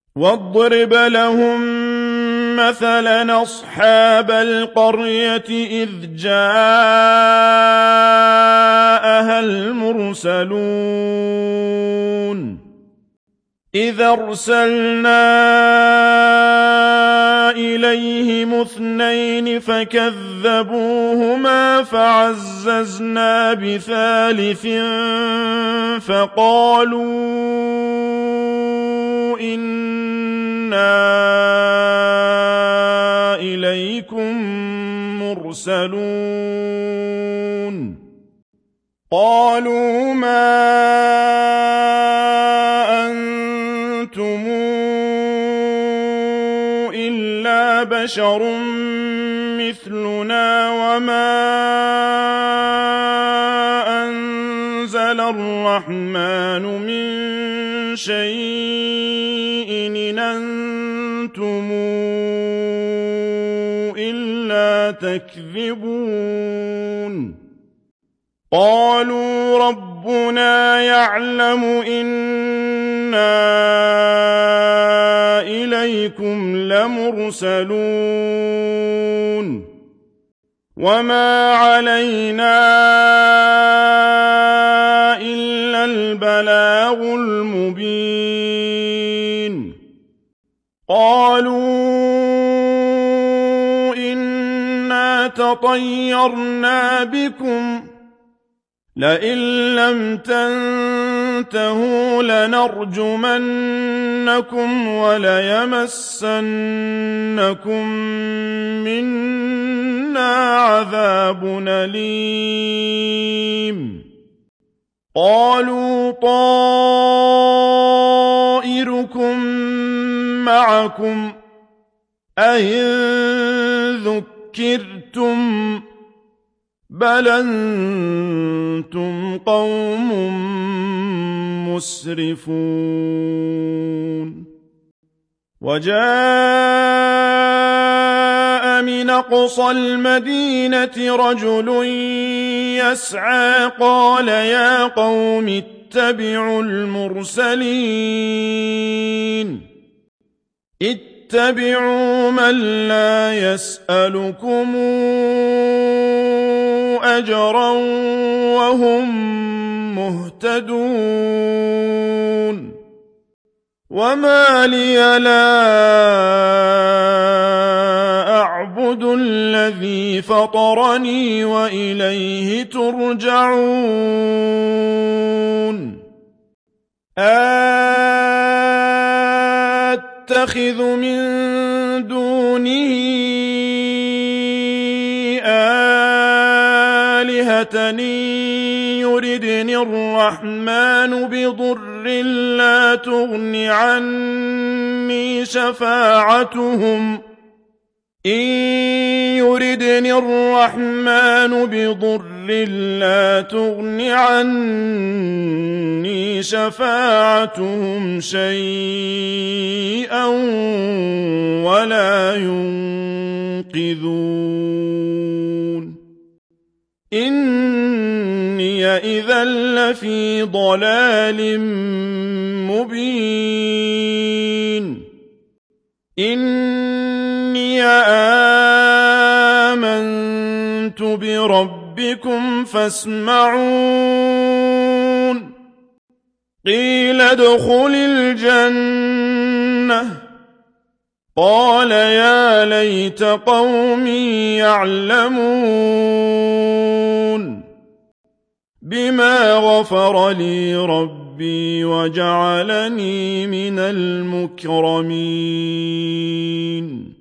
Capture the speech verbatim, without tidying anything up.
واضرب لهم مثلا أصحاب القرية إذ جاءها المرسلون إذ أرسلنا إليهم اثنين فكذبوهما فعززنا بثالث فقالوا إنا إليكم مرسلون قالوا ما أنتم إلا بشر مثلنا وما أنزل الرحمن من شيء إن أنتم إلا تكذبون قالوا ربنا يعلم إنا إليكم لمرسلون وما علينا إلا البلاغ المبين قالوا إنا تطيرنا بكم لئن لم تنتهوا لنرجمنكم وليمسنكم منا عذاب أليم قالوا طائركم معكم أئن ذكرتم بل أنتم قوم مسرفون وجاء من أقصى المدينة رجل يسعى قال يا قوم اتبعوا المرسلين اتبعوا من لا يسألكم أجرا وهم مهتدون وما لي لا أعبد الذي فطرني وإليه ترجعون أتخذ من دونه آلهة يردني الرحمن بضر لا تغن عني شفاعتهم إن يردني الرحمن بضر لا تغن عني شفاعتهم شيئا ولا ينقذون إني إذا لفي ضلال مبين إني آمنت بربكم فاسمعون قيل ادخل الجنة قال يا ليت قومي يعلمون بما غفر لي ربي وجعلني من المكرمين